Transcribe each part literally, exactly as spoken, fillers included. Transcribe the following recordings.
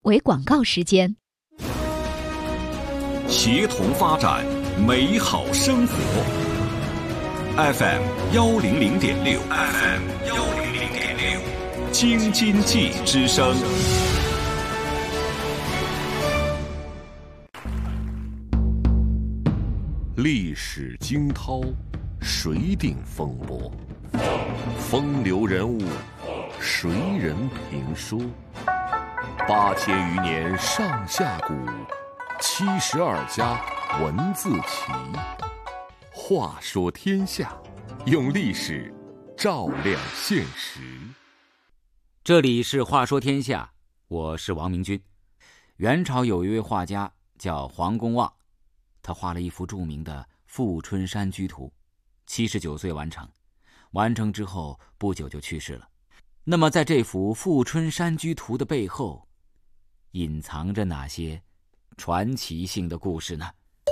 为广告时间。 协同发展，美好生活。F M 幺零零点六 ，F M 幺零零点六，京津冀之声。历史惊涛，谁定风波？风流人物，谁人评说？八千余年上下古，七十二家文字齐。话说天下，用历史照亮现实。 这里是话说天下，我是王明君。元朝有一位画家叫黄公望，他画了一幅著名的《富春山居图》，七十九岁完成。完成之后不久就去世了。那么在这幅《富春山居图》的背后，隐藏着哪些传奇性的故事呢？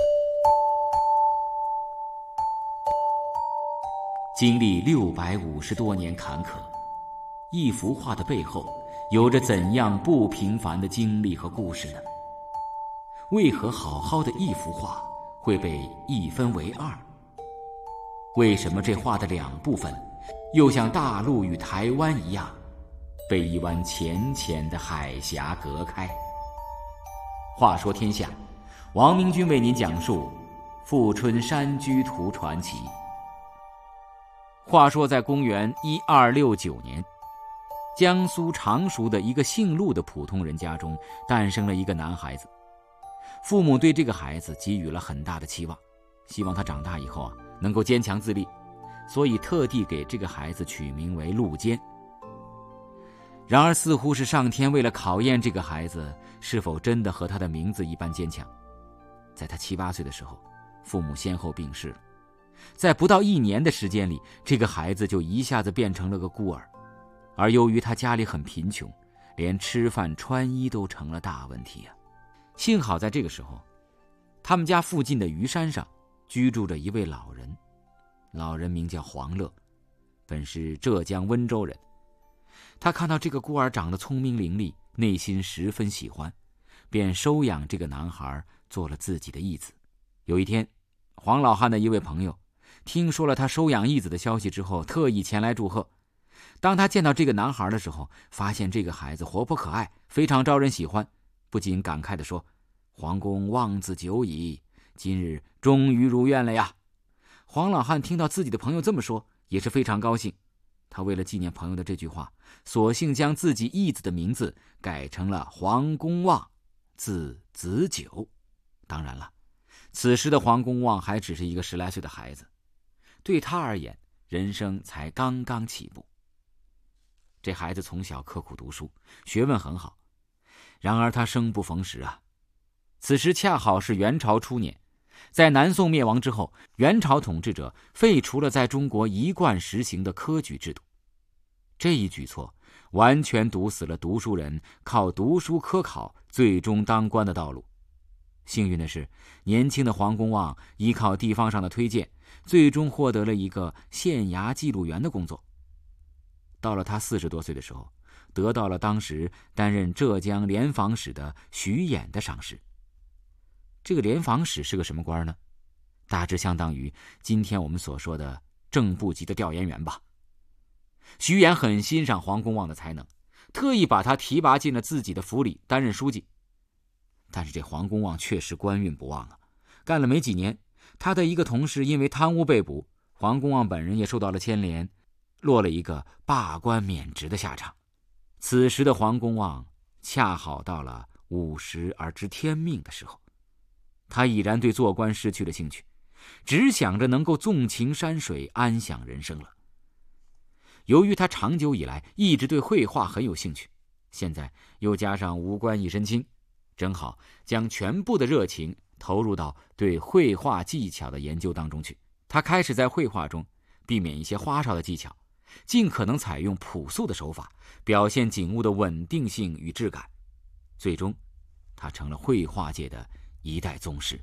经历六百五十多年坎坷，一幅画的背后有着怎样不平凡的经历和故事呢？为何好好的一幅画会被一分为二？为什么这画的两部分又像大陆与台湾一样，被一湾浅浅的海峡隔开？话说天下，王明君为您讲述《富春山居图》传奇。话说在公元一二六九年，江苏常熟的一个姓陆的普通人家中诞生了一个男孩子。父母对这个孩子给予了很大的期望，希望他长大以后啊能够坚强自立，所以特地给这个孩子取名为陆坚。然而似乎是上天为了考验这个孩子是否真的和他的名字一般坚强，在他七八岁的时候，父母先后病逝了。在不到一年的时间里，这个孩子就一下子变成了个孤儿。而由于他家里很贫穷，连吃饭穿衣都成了大问题啊。幸好在这个时候，他们家附近的虞山上居住着一位老人，老人名叫黄乐，本是浙江温州人。他看到这个孤儿长得聪明伶俐，内心十分喜欢，便收养这个男孩做了自己的义子。有一天，黄老汉的一位朋友听说了他收养义子的消息之后，特意前来祝贺。当他见到这个男孩的时候，发现这个孩子活泼可爱，非常招人喜欢，不禁感慨地说：黄公望子久矣，今日终于如愿了呀。黄老汉听到自己的朋友这么说，也是非常高兴。他为了纪念朋友的这句话，索性将自己义子的名字改成了黄公望，字子久。当然了，此时的黄公望还只是一个十来岁的孩子，对他而言，人生才刚刚起步。这孩子从小刻苦读书，学问很好。然而他生不逢时啊。此时恰好是元朝初年，在南宋灭亡之后，元朝统治者废除了在中国一贯实行的科举制度。这一举措完全堵死了读书人靠读书科考最终当官的道路。幸运的是，年轻的黄公望依靠地方上的推荐，最终获得了一个县衙记录员的工作。到了他四十多岁的时候，得到了当时担任浙江联防使的徐衍的赏识。这个联防使是个什么官呢？大致相当于今天我们所说的正部级的调研员吧。徐衍很欣赏黄公望的才能，特意把他提拔进了自己的府里担任书记。但是这黄公望确实官运不旺啊，干了没几年，他的一个同事因为贪污被捕，黄公望本人也受到了牵连，落了一个罢官免职的下场。此时的黄公望恰好到了五十而知天命的时候，他已然对做官失去了兴趣，只想着能够纵情山水，安享人生了。由于他长久以来一直对绘画很有兴趣，现在又加上无官一身轻，正好将全部的热情投入到对绘画技巧的研究当中去。他开始在绘画中避免一些花哨的技巧，尽可能采用朴素的手法，表现景物的稳定性与质感。最终，他成了绘画界的一代宗师。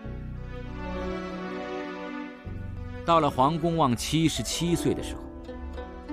到了黄公望七十七岁的时候，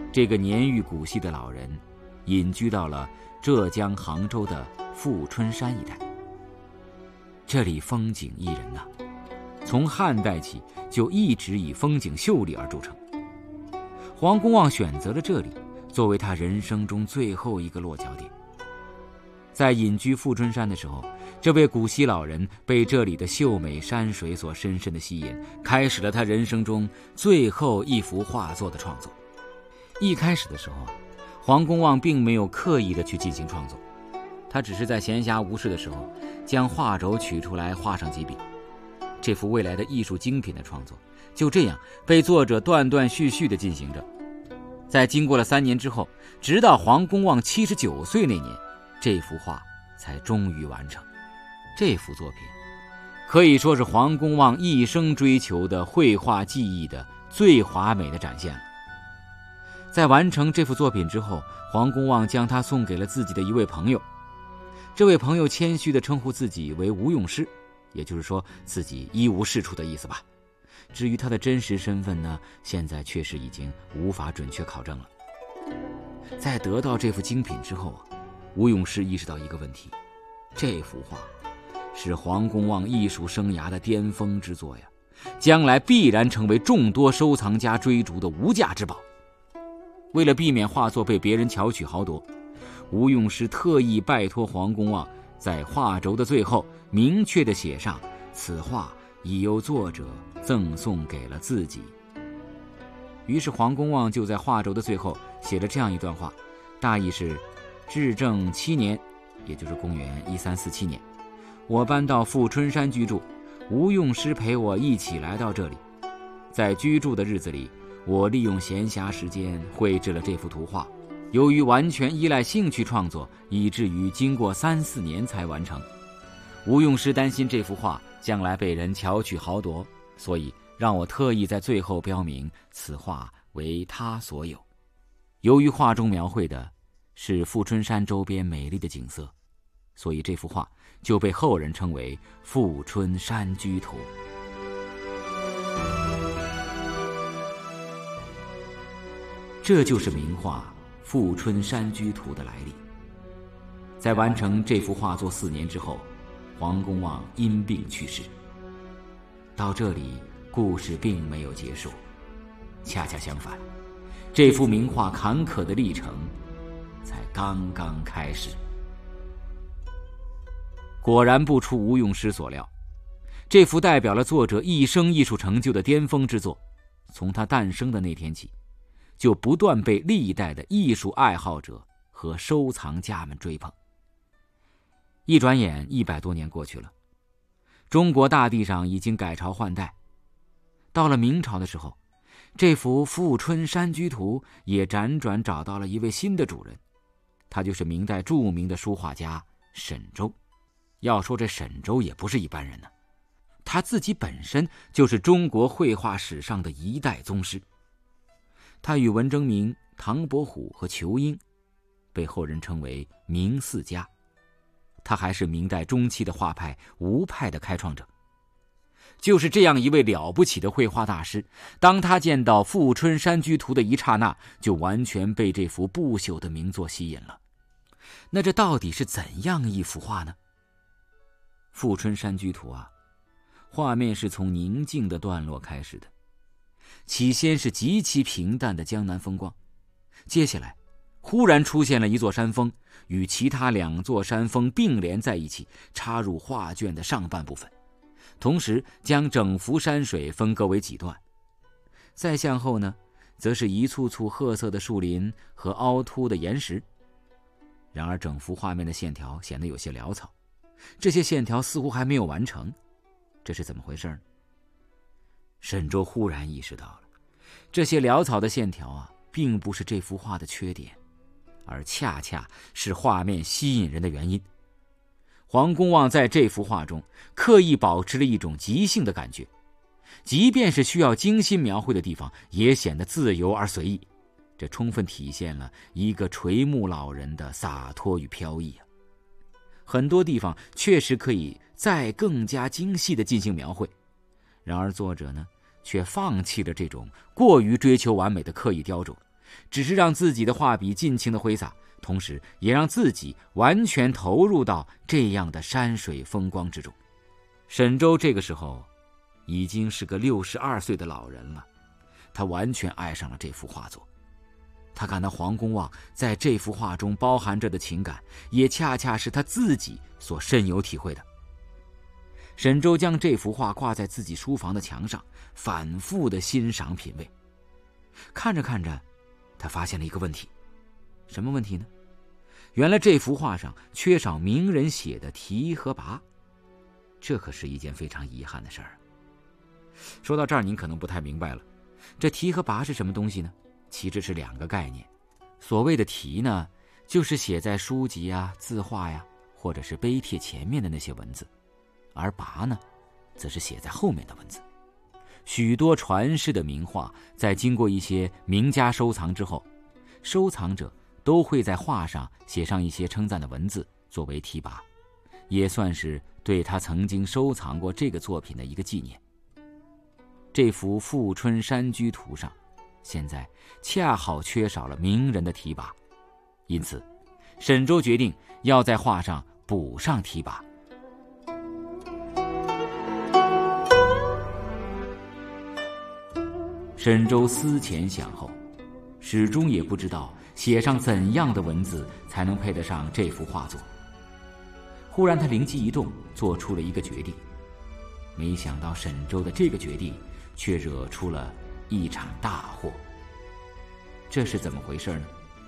这个年逾古稀的老人隐居到了浙江杭州的富春山一带。这里风景宜人呐、啊，从汉代起就一直以风景秀丽而著称。黄公望选择了这里作为他人生中最后一个落脚点。在隐居富春山的时候，这位古稀老人被这里的秀美山水所深深的吸引，开始了他人生中最后一幅画作的创作。一开始的时候，黄公望并没有刻意的去进行创作，他只是在闲暇无事的时候将画轴取出来画上几笔。这幅未来的艺术精品的创作就这样被作者断断续续地进行着。在经过了三年之后，直到黄公望七十九岁那年，这幅画才终于完成。这幅作品可以说是黄公望一生追求的绘画技艺的最华美的展现了。在完成这幅作品之后，黄公望将它送给了自己的一位朋友。这位朋友谦虚地称呼自己为吴用师，也就是说自己一无是处的意思吧。至于他的真实身份呢，现在确实已经无法准确考证了。在得到这幅精品之后啊，吴用师意识到一个问题，这幅画是黄公望艺术生涯的巅峰之作呀，将来必然成为众多收藏家追逐的无价之宝。为了避免画作被别人巧取豪夺，吴用师特意拜托黄公望在画轴的最后明确地写上此画已由作者赠送给了自己。于是黄公望就在画轴的最后写了这样一段话，大意是：至正七年，也就是公元一三四七年，我搬到富春山居住，吴用师陪我一起来到这里。在居住的日子里，我利用闲暇时间绘制了这幅图画，由于完全依赖兴趣创作，以至于经过三四年才完成。吴用师担心这幅画将来被人巧取豪夺，所以让我特意在最后标明此画为他所有。由于画中描绘的是富春山周边美丽的景色，所以这幅画就被后人称为富春山居图。这就是名画《富春山居图》的来历。在完成这幅画作四年之后，黄公望因病去世。到这里，故事并没有结束，恰恰相反，这幅名画坎坷的历程才刚刚开始。果然不出吴用师所料，这幅代表了作者一生艺术成就的巅峰之作，从他诞生的那天起，就不断被历代的艺术爱好者和收藏家们追捧。一转眼一百多年过去了，中国大地上已经改朝换代。到了明朝的时候，这幅《富春山居图》也辗转找到了一位新的主人，他就是明代著名的书画家沈周。要说这沈周也不是一般人呢，他自己本身就是中国绘画史上的一代宗师。他与文征明、唐伯虎和仇英被后人称为明四家。他还是明代中期的画派吴派的开创者。就是这样一位了不起的绘画大师，当他见到《富春山居图》的一刹那，就完全被这幅不朽的名作吸引了。那这到底是怎样一幅画呢？《富春山居图》啊，画面是从宁静的段落开始的，起先是极其平淡的江南风光，接下来忽然出现了一座山峰，与其他两座山峰并联在一起，插入画卷的上半部分，同时将整幅山水分割为几段。再向后呢，则是一簇簇褐色的树林和凹凸的岩石。然而整幅画面的线条显得有些潦草，这些线条似乎还没有完成，这是怎么回事呢？沈周忽然意识到了，这些潦草的线条啊，并不是这幅画的缺点，而恰恰是画面吸引人的原因。黄公望在这幅画中刻意保持了一种即兴的感觉，即便是需要精心描绘的地方，也显得自由而随意，这充分体现了一个垂暮老人的洒脱与飘逸啊。很多地方确实可以再更加精细地进行描绘，然而作者呢，却放弃了这种过于追求完美的刻意雕琢， 只是让自己的画笔尽情的挥洒，同时也让自己完全投入到这样的山水风光之中。沈周这个时候已经是个六十二岁的老人了，他完全爱上了这幅画作。他感到黄公望在这幅画中包含着的情感，也恰恰是他自己所深有体会的。沈周将这幅画挂在自己书房的墙上，反复的欣赏品味。看着看着，他发现了一个问题。什么问题呢？原来这幅画上缺少名人写的题和跋，这可是一件非常遗憾的事儿。说到这儿，您可能不太明白了，这题和跋是什么东西呢？其实是两个概念。所谓的题呢，就是写在书籍啊、字画呀，或者是碑帖前面的那些文字，而跋呢，则是写在后面的文字。许多传世的名画，在经过一些名家收藏之后，收藏者都会在画上写上一些称赞的文字作为题跋，也算是对他曾经收藏过这个作品的一个纪念。这幅《富春山居图》上现在恰好缺少了名人的题跋，因此沈周决定要在画上补上题跋。沈周思前想后，始终也不知道写上怎样的文字才能配得上这幅画作。忽然他灵机一动，做出了一个决定。没想到沈周的这个决定却惹出了一场大祸。这是怎么回事呢？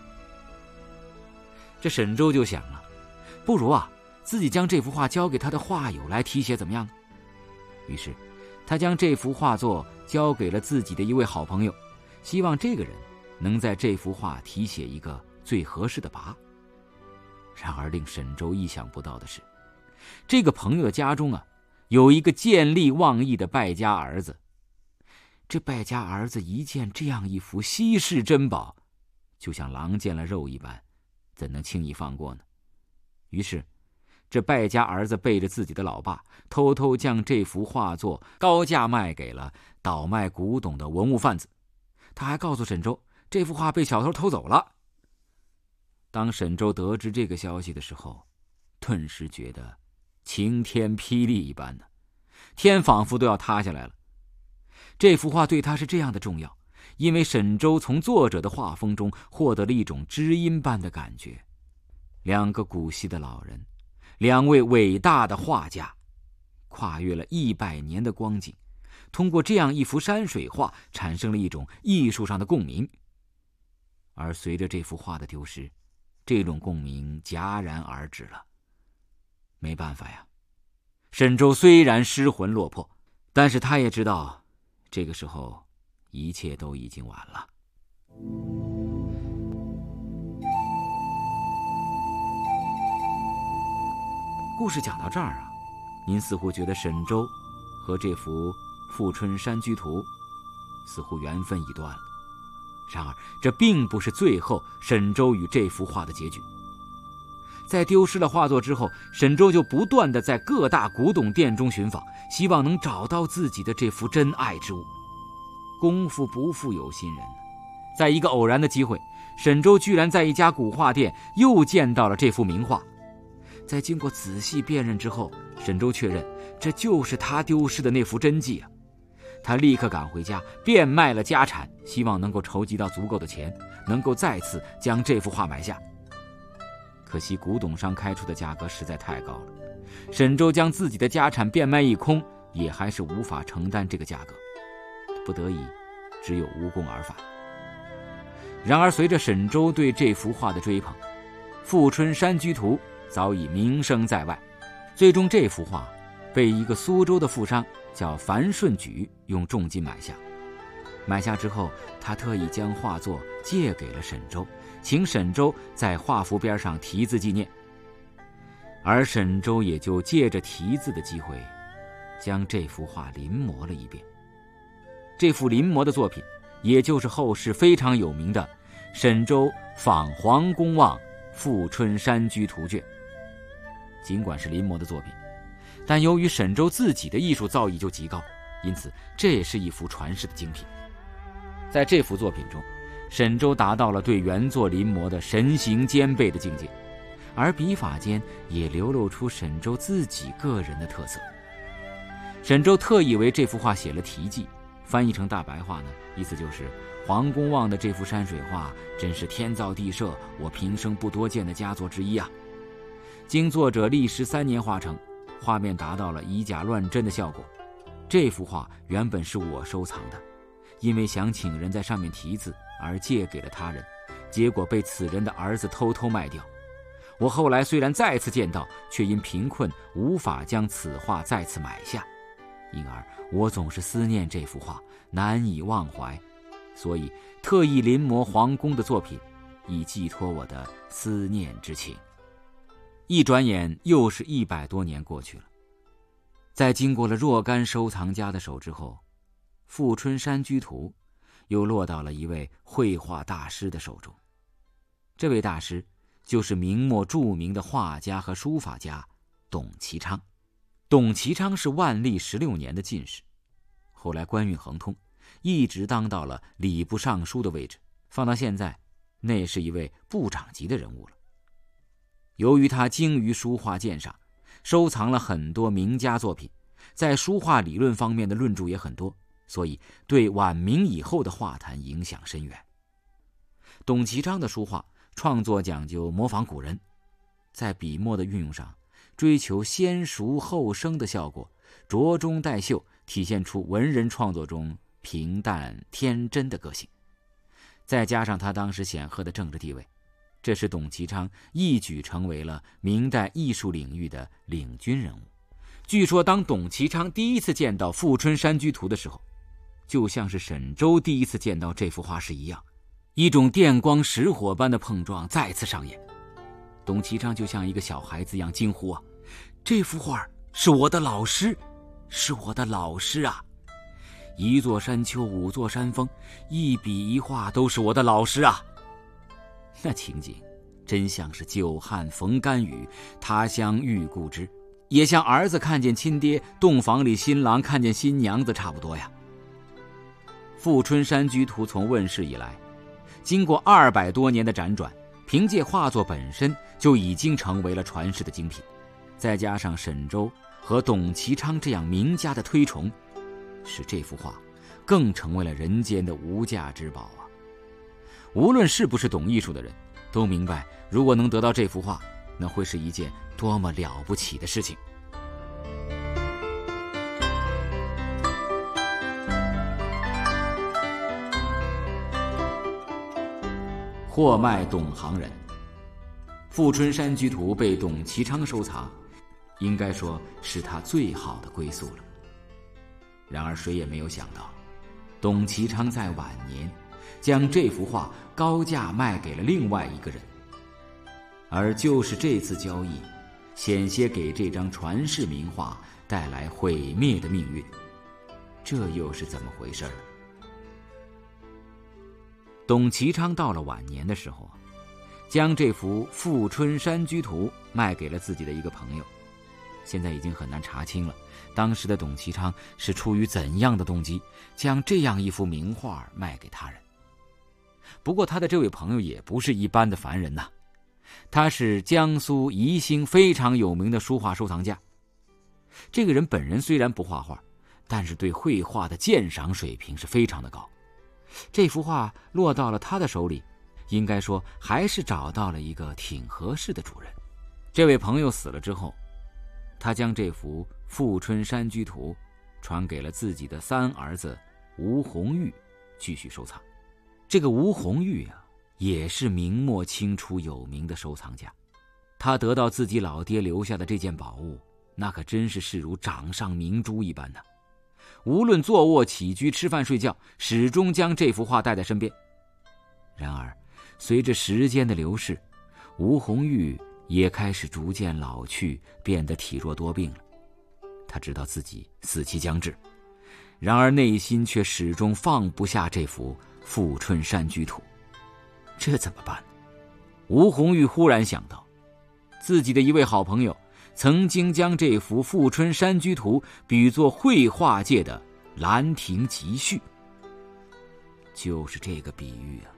这沈周就想了，不如啊，自己将这幅画交给他的画友来题写，怎么样？于是他将这幅画作交给了自己的一位好朋友，希望这个人能在这幅画题写一个最合适的跋。然而令沈周意想不到的是，这个朋友的家中啊，有一个见利忘义的败家儿子。这败家儿子一见这样一幅稀世珍宝，就像狼见了肉一般，怎能轻易放过呢？于是这败家儿子背着自己的老爸，偷偷将这幅画作高价卖给了倒卖古董的文物贩子。他还告诉沈周，这幅画被小偷偷走了。当沈周得知这个消息的时候，顿时觉得晴天霹雳一般呢，天仿佛都要塌下来了。这幅画对他是这样的重要，因为沈周从作者的画风中获得了一种知音般的感觉。两个古稀的老人，两位伟大的画家，跨越了一百年的光景，通过这样一幅山水画产生了一种艺术上的共鸣。而随着这幅画的丢失，这种共鸣戛然而止了。没办法呀，沈周虽然失魂落魄，但是他也知道这个时候一切都已经晚了。故事讲到这儿啊，您似乎觉得沈周和这幅《富春山居图》似乎缘分已断了。然而这并不是最后沈周与这幅画的结局。在丢失了画作之后，沈周就不断地在各大古董店中寻访，希望能找到自己的这幅真爱之物。功夫不负有心人，在一个偶然的机会，沈周居然在一家古画店又见到了这幅名画。在经过仔细辨认之后，沈周确认这就是他丢失的那幅真迹啊！他立刻赶回家，变卖了家产，希望能够筹集到足够的钱，能够再次将这幅画买下。可惜古董商开出的价格实在太高了，沈周将自己的家产变卖一空，也还是无法承担这个价格，不得已只有无功而返。然而随着沈周对这幅画的追捧，《富春山居图》早已名声在外，最终这幅画被一个苏州的富商叫樊顺举用重金买下。买下之后，他特意将画作借给了沈周，请沈周在画幅边上题字纪念。而沈周也就借着题字的机会，将这幅画临摹了一遍。这幅临摹的作品，也就是后世非常有名的沈周仿黄公望富春山居图卷。尽管是临摹的作品，但由于沈周自己的艺术造诣就极高，因此这也是一幅传世的精品。在这幅作品中， 沈周达到了对原作临摹的神形兼备的境界，而笔法间也流露出沈周自己个人的特色。沈周特意为这幅画写了题记，翻译成大白话呢，意思就是黄公望的这幅山水画真是天造地设，我平生不多见的佳作之一啊。经作者历时三年画成，画面达到了以假乱真的效果。这幅画原本是我收藏的，因为想请人在上面题字而借给了他人，结果被此人的儿子偷偷卖掉。我后来虽然再次见到，却因贫困无法将此画再次买下，因而我总是思念这幅画，难以忘怀，所以特意临摹黄公的作品，以寄托我的思念之情。一转眼又是一百多年过去了，在经过了若干收藏家的手之后，《富春山居图》又落到了一位绘画大师的手中。这位大师就是明末著名的画家和书法家董其昌。董其昌是万历十六年的进士，后来官运亨通，一直当到了礼部尚书的位置，放到现在，那是一位部长级的人物了。由于他精于书画鉴赏，收藏了很多名家作品，在书画理论方面的论著也很多，所以对晚明以后的画坛影响深远。董其昌的书画创作讲究模仿古人，在笔墨的运用上追求先熟后生的效果，着中带秀，体现出文人创作中平淡天真的个性。再加上他当时显赫的政治地位，这使董其昌一举成为了明代艺术领域的领军人物。据说当董其昌第一次见到《富春山居图》的时候，就像是沈周第一次见到这幅画时一样，一种电光石火般的碰撞再次上演。董其昌就像一个小孩子一样惊呼啊，这幅画是我的老师，是我的老师啊！一座山丘，五座山峰，一笔一画都是我的老师啊！那情景真像是久旱逢甘雨，他乡遇故知，也像儿子看见亲爹，洞房里新郎看见新娘子差不多呀。富春山居图从问世以来，经过二百多年的辗转，凭借画作本身就已经成为了传世的精品，再加上沈周和董其昌这样名家的推崇，使这幅画更成为了人间的无价之宝啊！无论是不是懂艺术的人，都明白如果能得到这幅画，那会是一件多么了不起的事情。货卖董行人，富春山居图被董其昌收藏，应该说是他最好的归宿了。然而谁也没有想到，董其昌在晚年将这幅画高价卖给了另外一个人，而就是这次交易，险些给这张传世名画带来毁灭的命运。这又是怎么回事呢？董其昌到了晚年的时候，将这幅《富春山居图》卖给了自己的一个朋友。现在已经很难查清了，当时的董其昌是出于怎样的动机，将这样一幅名画卖给他人。不过他的这位朋友也不是一般的凡人呐，他是江苏宜兴非常有名的书画收藏家。这个人本人虽然不画画，但是对绘画的鉴赏水平是非常的高。这幅画落到了他的手里，应该说还是找到了一个挺合适的主人。这位朋友死了之后，他将这幅《富春山居图》传给了自己的三儿子吴红玉继续收藏。这个吴红玉啊，也是明末清初有名的收藏家。他得到自己老爹留下的这件宝物，那可真是视如掌上明珠一般呢。无论坐卧起居吃饭睡觉，始终将这幅画带在身边。然而随着时间的流逝，吴红玉也开始逐渐老去，变得体弱多病了。他知道自己死期将至，然而内心却始终放不下这幅《富春山居图》。这怎么办？吴红玉忽然想到，自己的一位好朋友曾经将这幅《富春山居图》比作绘画界的《兰亭集序》。就是这个比喻啊，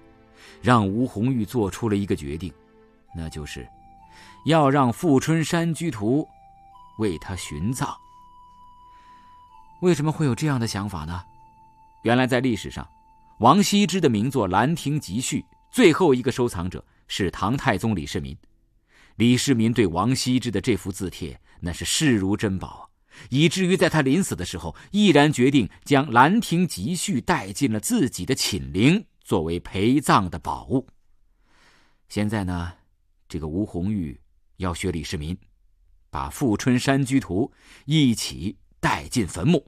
让吴红玉做出了一个决定，那就是要让富春山居图为他殉葬。为什么会有这样的想法呢？原来在历史上，王羲之的名作《兰亭集序》最后一个收藏者是唐太宗李世民。李世民对王羲之的这幅字帖那是视如珍宝，以至于在他临死的时候，毅然决定将《兰亭集序》带进了自己的寝陵，作为陪葬的宝物。现在呢，这个吴红玉要学李世民，把《富春山居图》一起带进坟墓。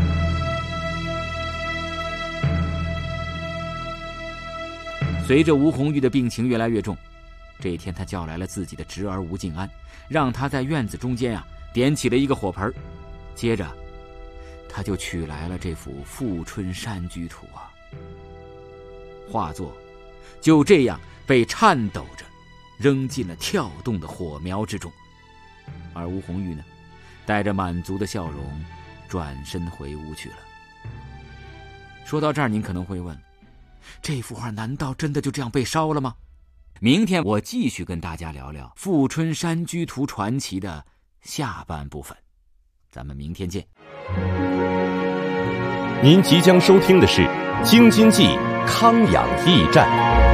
随着吴红玉的病情越来越重，这一天他叫来了自己的侄儿吴敬安，让他在院子中间啊点起了一个火盆，接着他就取来了这幅《富春山居图》啊。画作就这样被颤抖着扔进了跳动的火苗之中，而吴红玉呢，带着满足的笑容转身回屋去了。说到这儿，您可能会问，这幅画难道真的就这样被烧了吗？明天我继续跟大家聊聊《富春山居图》传奇的下半部分，咱们明天见。 您即将收听的是《京津冀康养驿站》。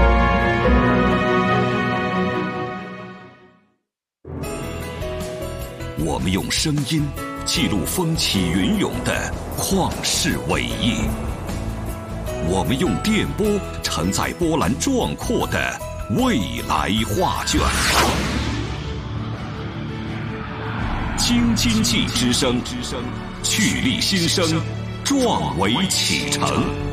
我们用声音记录风起云涌的旷世伟业，我们用电波承载波澜壮阔的未来画卷。京津冀之声，蓄力新生，壮维启程。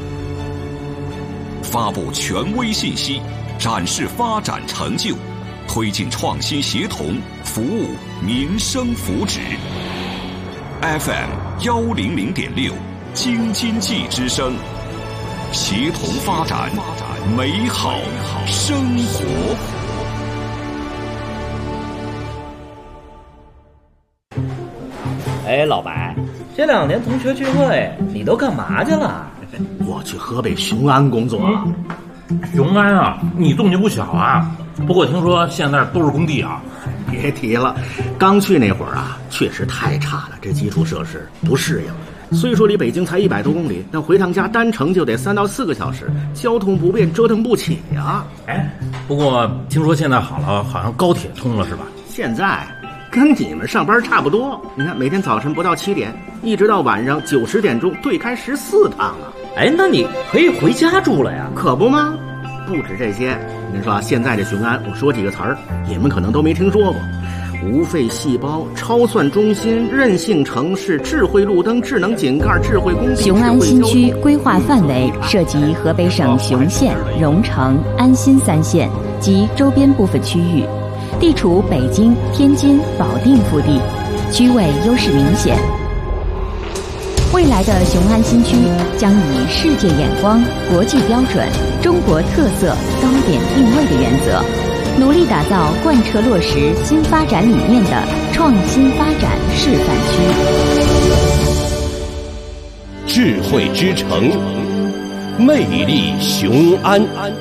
发布权威信息，展示发展成就，推进创新协同，服务民生福祉。F M 幺零零点六，京津冀之声，协同发展，美好生活。 哎，老白，这两年同学聚会，你都干嘛去了？ 我去河北雄安工作。 雄安啊，你动静不小啊。不过听说现在都是工地啊。 别提了，刚去那会儿啊，确实太差了，这基础设施不适应。虽说离北京才一百多公里，但回趟家单程就得三到四个小时，交通不便，折腾不起呀。 哎，不过听说现在好了，好像高铁通了是吧？ 现在跟你们上班差不多，你看每天早晨不到七点，一直到晚上九十点钟，对开十四趟啊。 哎，那你可以回家住了呀。 可不吗？不止这些，您说现在这雄安，我说几个词儿，你们可能都没听说过：无废细胞、超算中心、韧性城市、智慧路灯、智能井盖、智慧工地。 雄安新区规划范围涉及河北省雄县、荣成、安新三县及周边部分区域，地处北京、天津、保定腹地，区位优势明显。未来的雄安新区将以世界眼光、国际标准、中国特色高点定位的原则，努力打造贯彻落实新发展理念的创新发展示范区。 智慧之城，魅力雄安。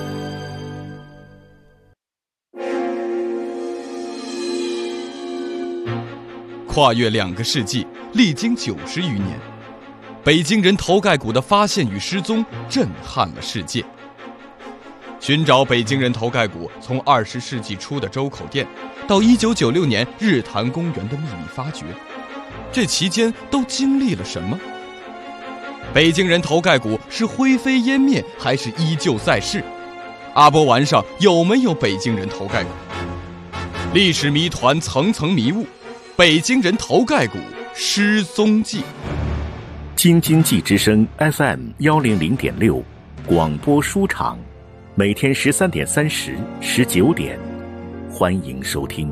跨越两个世纪，历经九十余年，北京人头盖骨的发现与失踪震撼了世界。寻找北京人头盖骨，从二十世纪初的周口店，到一九九六年日坛公园的秘密发掘，这期间都经历了什么？北京人头盖骨是灰飞烟灭，还是依旧在世？阿波丸上有没有北京人头盖骨？历史谜团层层迷雾，北京人头盖骨失踪记。 京津冀之声 F M 幺零零点六，广播书场，每天十三点三十、十九点，欢迎收听。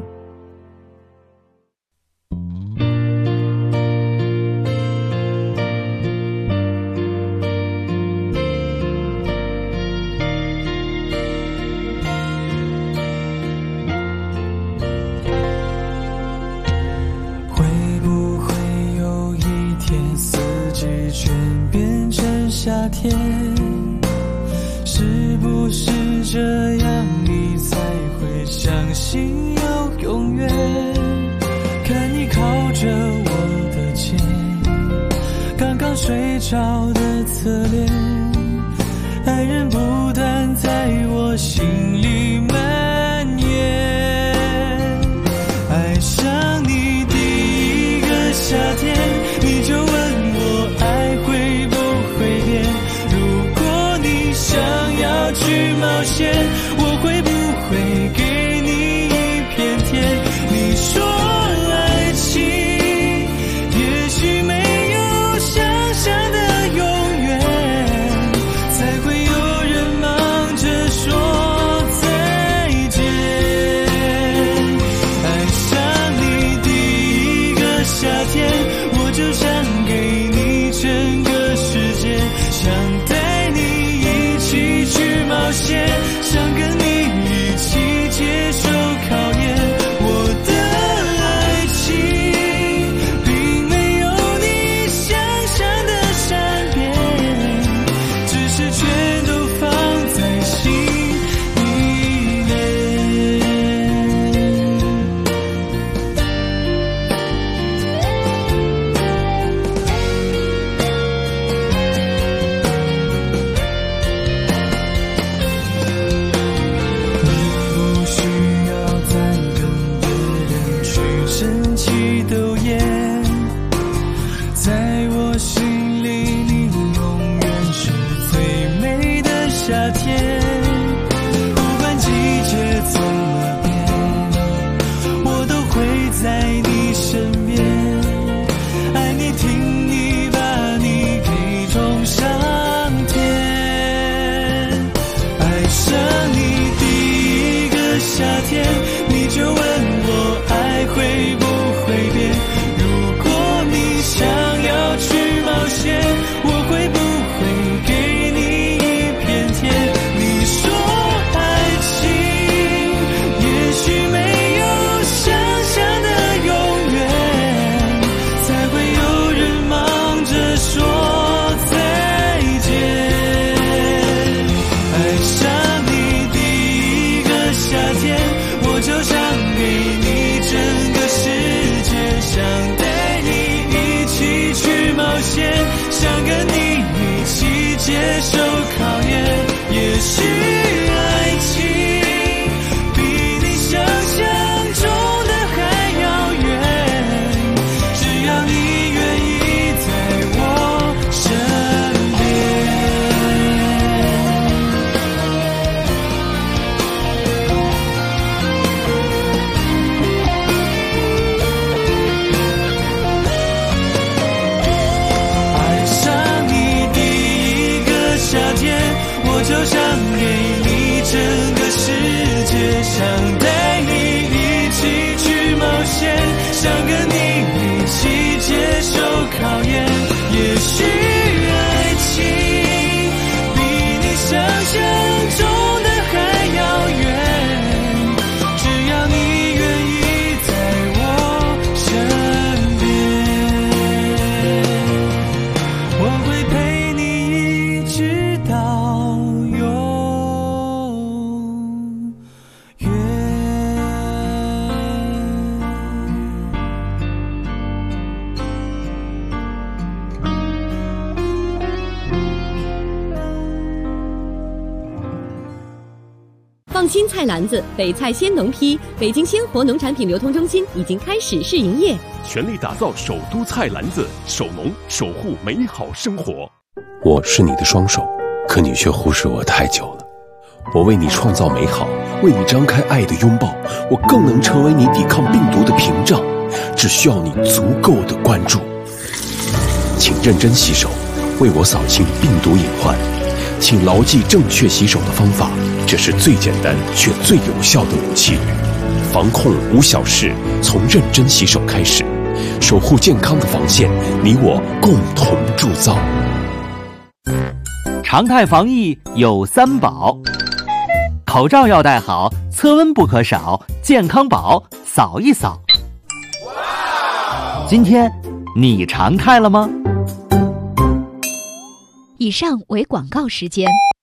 会不会有一天，四季全变成夏天？是不是这照的侧脸，爱人不断在我心里蔓延。爱上你第一个夏天，你就问我爱会不会变。如果你想要去冒险，我会不会给你一片天？你说爱情也许没有想象的永远，才会有人忙着说再见。爱上你第一个夏天，我就想给你整个世界，想带你一起去冒险，想跟你一起接受考验。我的爱情并没有你想象的善变，只是全都放在心里面。不需要再跟别人去争奇斗艳，在我心里你永远是最美的夏天。不管季节怎么变，我都会在你身边，爱你听你把你给种上天。爱上你第一个夏天，你就问我爱会不会变。如果你想要去冒险，我会不会给你一片天？你说爱情也许没有想象的永远，才会有人忙着说再见。爱上你第一个夏天，我就想给你整个世界，想带你一起去冒险，想跟你一起接受考验。也许爱情比你想象中的还遥远，只要你愿意在我身边。爱上你第一个夏天，我就想给你整个世界，想带你一起去冒险，想跟你一起接受考验。也许爱情比你想象中的还遥远，只要你愿意在我身边，我会陪你一直到永远。 放心菜篮子，北菜鲜农批，北京鲜活农产品流通中心已经开始试营业， 全力打造首都菜篮子，守农守护美好生活。 我是你的双手，可你却忽视我太久了。我为你创造美好，为你张开爱的拥抱，我更能成为你抵抗病毒的屏障，只需要你足够的关注。请认真洗手，为我扫清病毒隐患。请牢记正确洗手的方法，这是最简单却最有效的武器。防控无小事，从认真洗手开始，守护健康的防线，你我共同铸造。 常态防疫有三宝：口罩要戴好，测温不可少，健康宝扫一扫。今天你常态了吗？ 以上为广告时间。